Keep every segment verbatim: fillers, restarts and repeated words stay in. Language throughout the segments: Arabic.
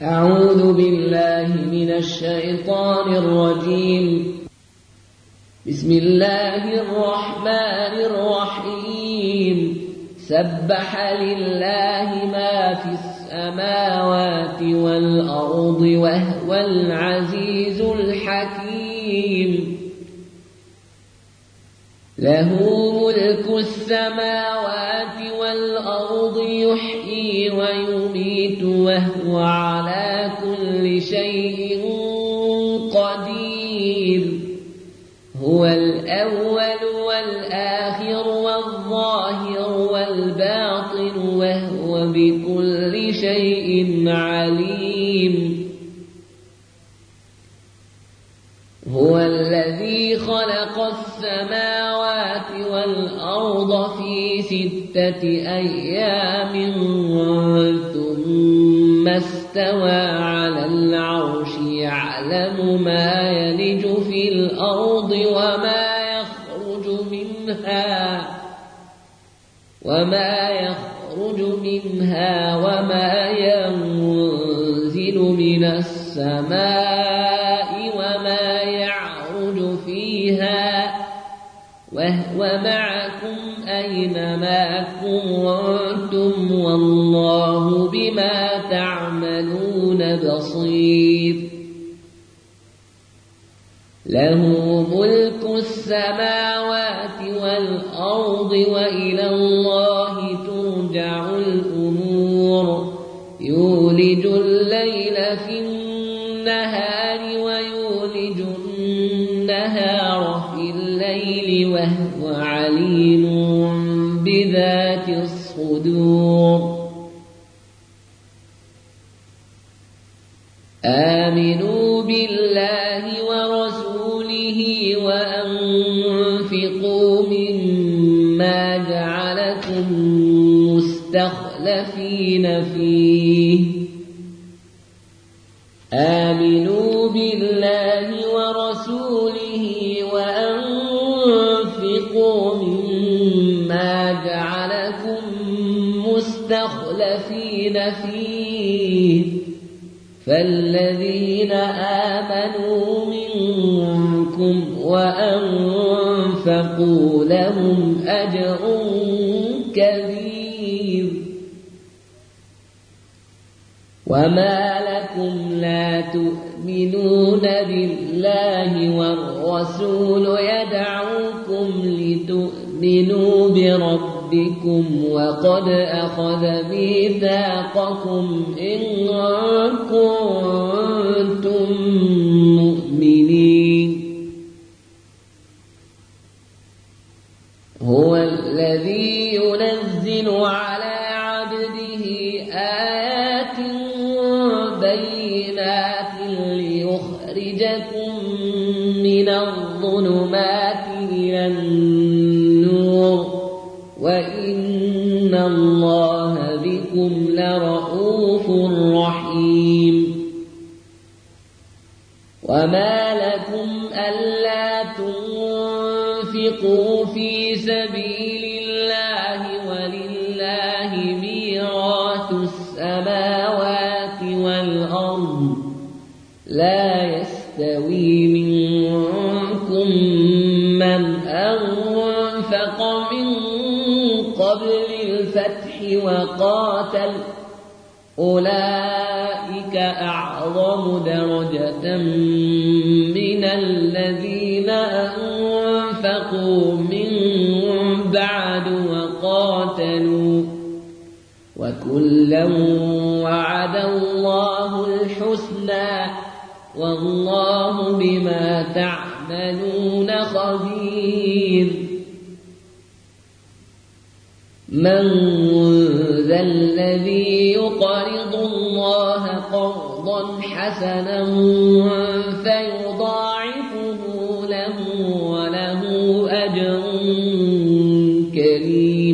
أعوذ بالله من الشيطان الرجيم. بسم الله الرحمن الرحيم. سبح لله ما في السماوات والأرض وهو العزيز الحكيم. له ملك السماوات والأرض يحيي ويميت وهو على كل شيء قدير. هو الأول والآخر والظاهر والباطن وهو بكل شيء عليم. هو الذي خلق السماوات والأرض في ستة أيام ثم استوى على العرش يعلم ما يلج في الأرض وما يخرج منها وما يخرج منها وما ينزل من السماء وما يعرج فيها وهو معكم أينما كنتم والله بما تعملون بصير. له ملك السماوات والأرض وإلى الله ترجع الأمور. يولج الليل في النهار ويولج النهار في الليل وهو عليم بذات الصدور. آمنوا بالله ورسوله وأنفقوا مما جعلكم مستخلفين فيه. آمنوا بالله ورسوله وأنفقوا مما جعلكم مستخلفين فيه. فالذين آمنوا منكم وأنفقوا لهم أجر كبير. وما لكم لا تؤمنون بالله والرسول يدعوكم لتؤمنوا بربكم وقد أخذ ميثاقكم إن كنتم مؤمنين. هو الذي ينزل على عبده آيات بينات ليخرجكم من الظلمات إلى النور وإن الله بكم لرءوف رحيم. وما لكم ألا تنفقوا في سبيل الله ولله ميراث السماوات والأرض. لا يستوي منكم من أنفق من قبل الفتح وقاتل أولئك أعظم درجة من الذين أنفقوا من بعد وقاتلوا وكلا وعد الله الحسنى والله بما تعملون خبير. من ذا الذي يقرض الله قرضا حسنا فيضاعفه له وله أجر كريم.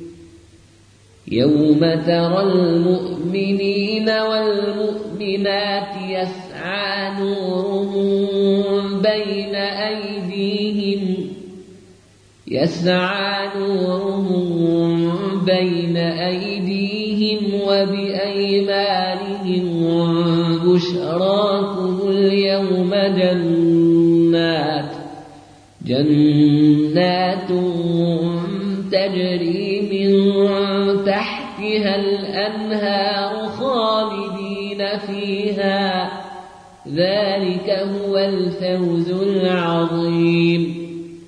يوم ترى المؤمنين والمؤمنات يسعى نورهم بين أيديهم يسعى نورهم بين أيديهم وبأيمانهم بشراكم اليوم جنات جنات تجري من تحتها الأنهار خالدين فيها ذلك هو الفوز العظيم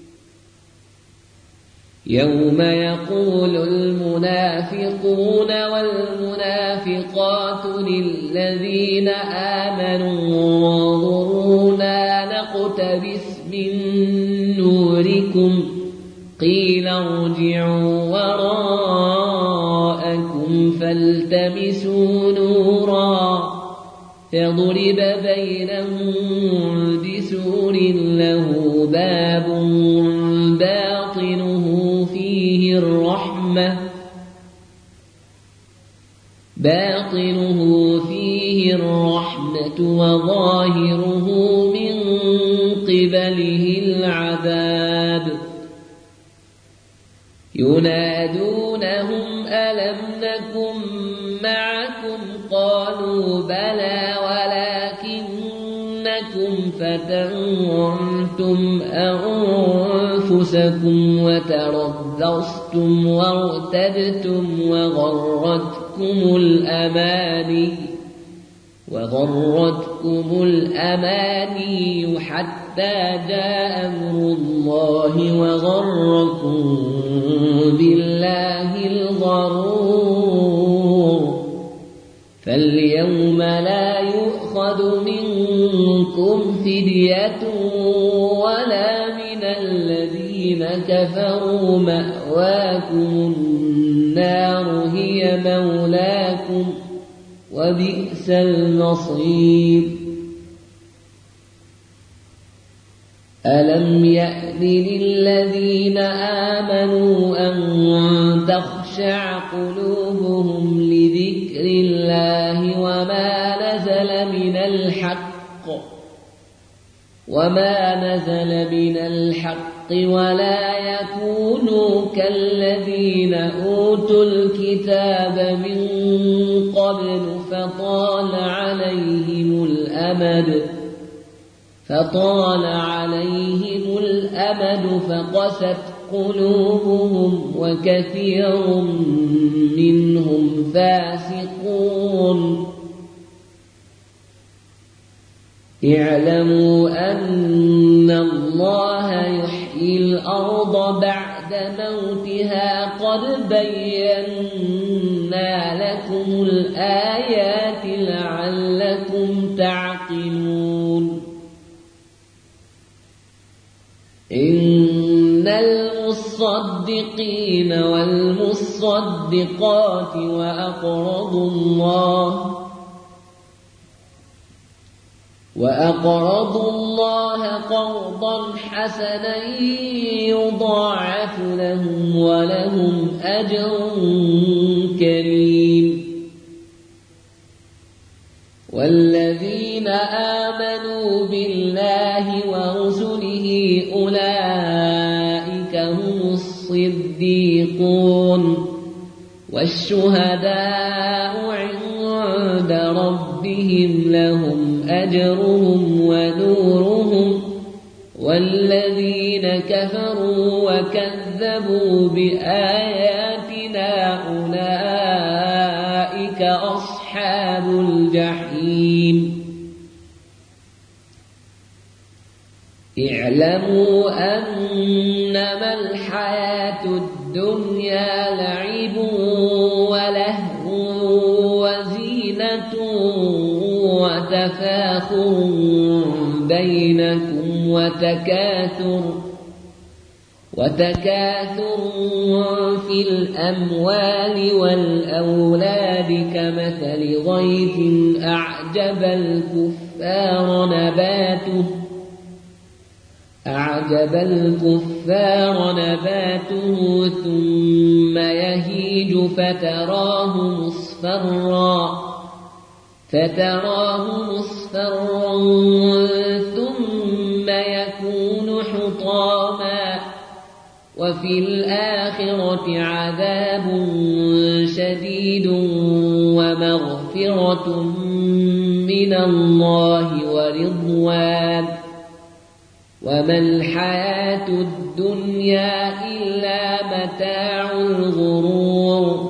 يوم يقول المنافقون والمنافقات للذين آمنوا انظرونا نقتبس من نوركم قيل ارجعوا وراءكم فالتمسوا نورا فضرب بينهم بسور له باب باطنه فيه الرحمة باطنه فيه الرحمة وظاهره من قبله العذاب ينادونهم ألم نكن معكم قالوا بلى ولكنكم فتنتم أنفسكم وتربصتم وارتبتم وغرتكم الأماني وغرتكم الأماني حتى جاء أمر الله وغركم بالله الغرور فاليوم لا يؤخذ منكم فدية ولا من الذين كفروا مأواكم النار هي مولاكم وبئس المصير ألم يأن للذين آمنوا أن تخشع قلوبهم لذكر الله وما نزل من الحق وما نزل من الحق ولا يكونوا كالذين أوتوا الكتاب من قبل فطال عليهم الأمد فطال عليهم الأمد فقست قلوبهم وكثير منهم فاسقون اعلموا أن الله يحيي الأرض بعد موتها قد بينا لكم الآيات لعلكم تعقلون إن المصدقين والمصدقات وأقرضوا الله وأقرضوا الله قرضا حسنا يضاعف لهم ولهم أجر كريم والذين آمنوا بالله ورسله أولئك هم الصديقون والشهداء عند ربهم لهم أجرهم ونورهم والذين كفروا وكذبوا بآياتنا أولئك أصحاب الجحيم اعلموا أنما الحياة الدنيا لعب ولهو وزينة وتفاخر بينكم وتكاثر وتكاثر في الأموال والأولاد كمثل غيث أعجب الكفار نباته أعجب الكفار نباته ثم يهيج فتراه مصفرا فتراه مصفرا ثم يكون حطاما وفي الآخرة عذاب شديد ومغفرة من من الله ورضوان وما الحياة الدنيا إلا متاع الغرور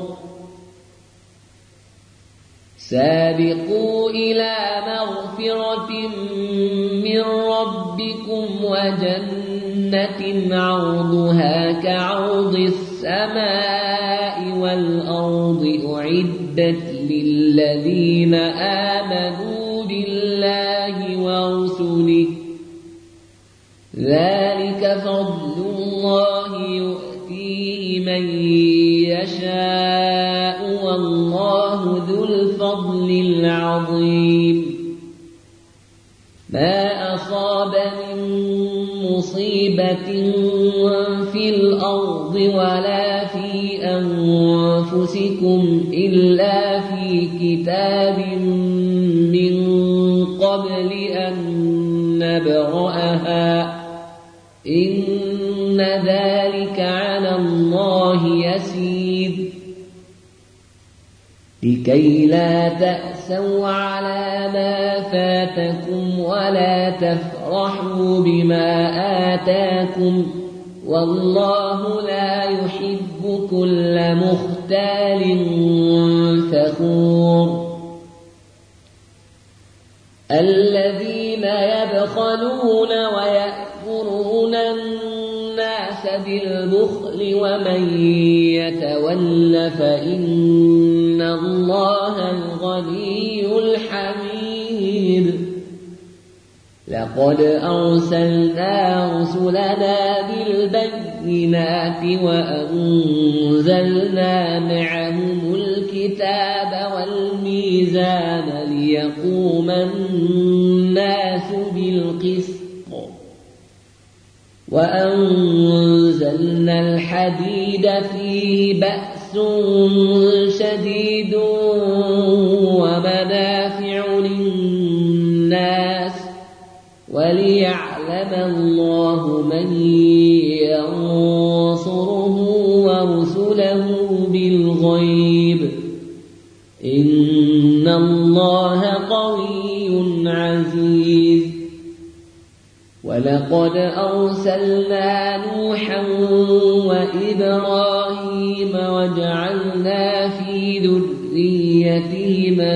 سابقوا إلى مغفرة من ربكم وجنة عرضها كعرض السماء والأرض أعدت للذين آمنوا بالله ورسله ذلك فضل الله يؤتيه من يشاء والله ذو الفضل العظيم ما أصاب من مصيبة في الأرض ولا في أنفسكم إلا في كتاب من قبل أن نبرأها إن ذلك على الله يسير لكي لا تأسوا على ما فاتكم ولا تفرحوا بما آتاكم والله لا يحب كل مختال فخور الذين يبخلون ويأمرون الناس بالبخل ومن يتول فإن الله الغني الحميد لقد أرسلنا رسلنا بالبينات وأنزلنا معهم الكتاب والميزان ليقوم الناس بالقسط وأنزلنا الحديد فيه بأس شديد ومنافع للناس وليعلم الله من ينصره ورسله بالغيب إن الله قوي عزيز ولقد أرسلنا نوحا وإبراهيم وجعلنا في ذريتهما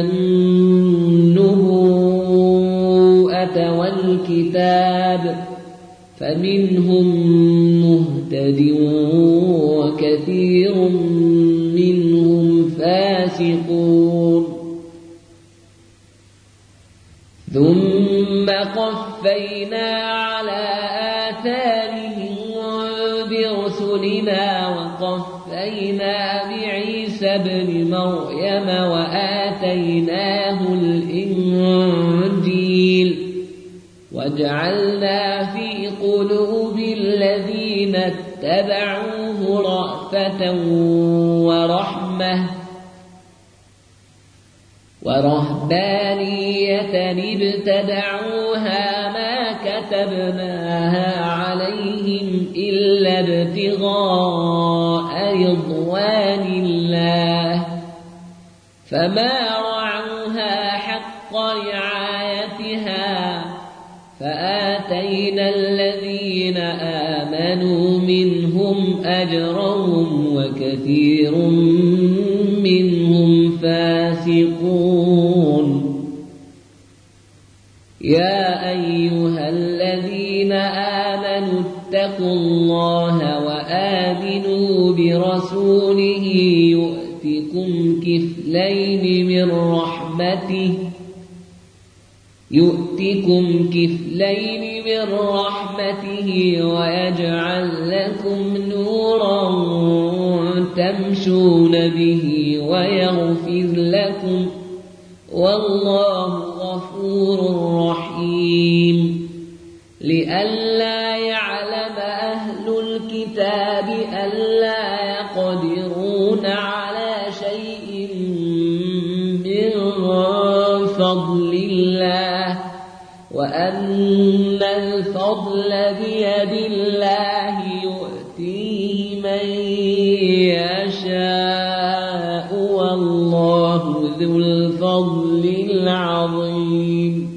النبوءة والكتاب فمنهم مهتد وكثير منهم فاسقون ثم قفينا على آثارهم برسلنا وقفينا بعيسى ابن مريم وآتيناه الإنجيل وجعلنا في قلوب الذين اتبعوه رأفة ورحمة ورهبانية ابتدعوها ما كتبناها عليهم إلا ابتغاء رضوان الله فما رعوها حق رعايتها فآتينا الذين آمنوا منهم أجرهم وكثير منهم فاسقون يا أيها الذين آمنوا اتقوا الله وآمنوا برسوله يؤتكم كفلين من رحمته يؤتكم كفلين من رحمته ويجعل لكم نورا تمشون به ويغفر لكم والله غفور رحيم لئلا يعلم أهل الكتاب ألا يقدرون على شيء من فضل الله وأن الفضل بيد الله يؤتيه من يشاء والله ذو الفضل العظيم الرحيم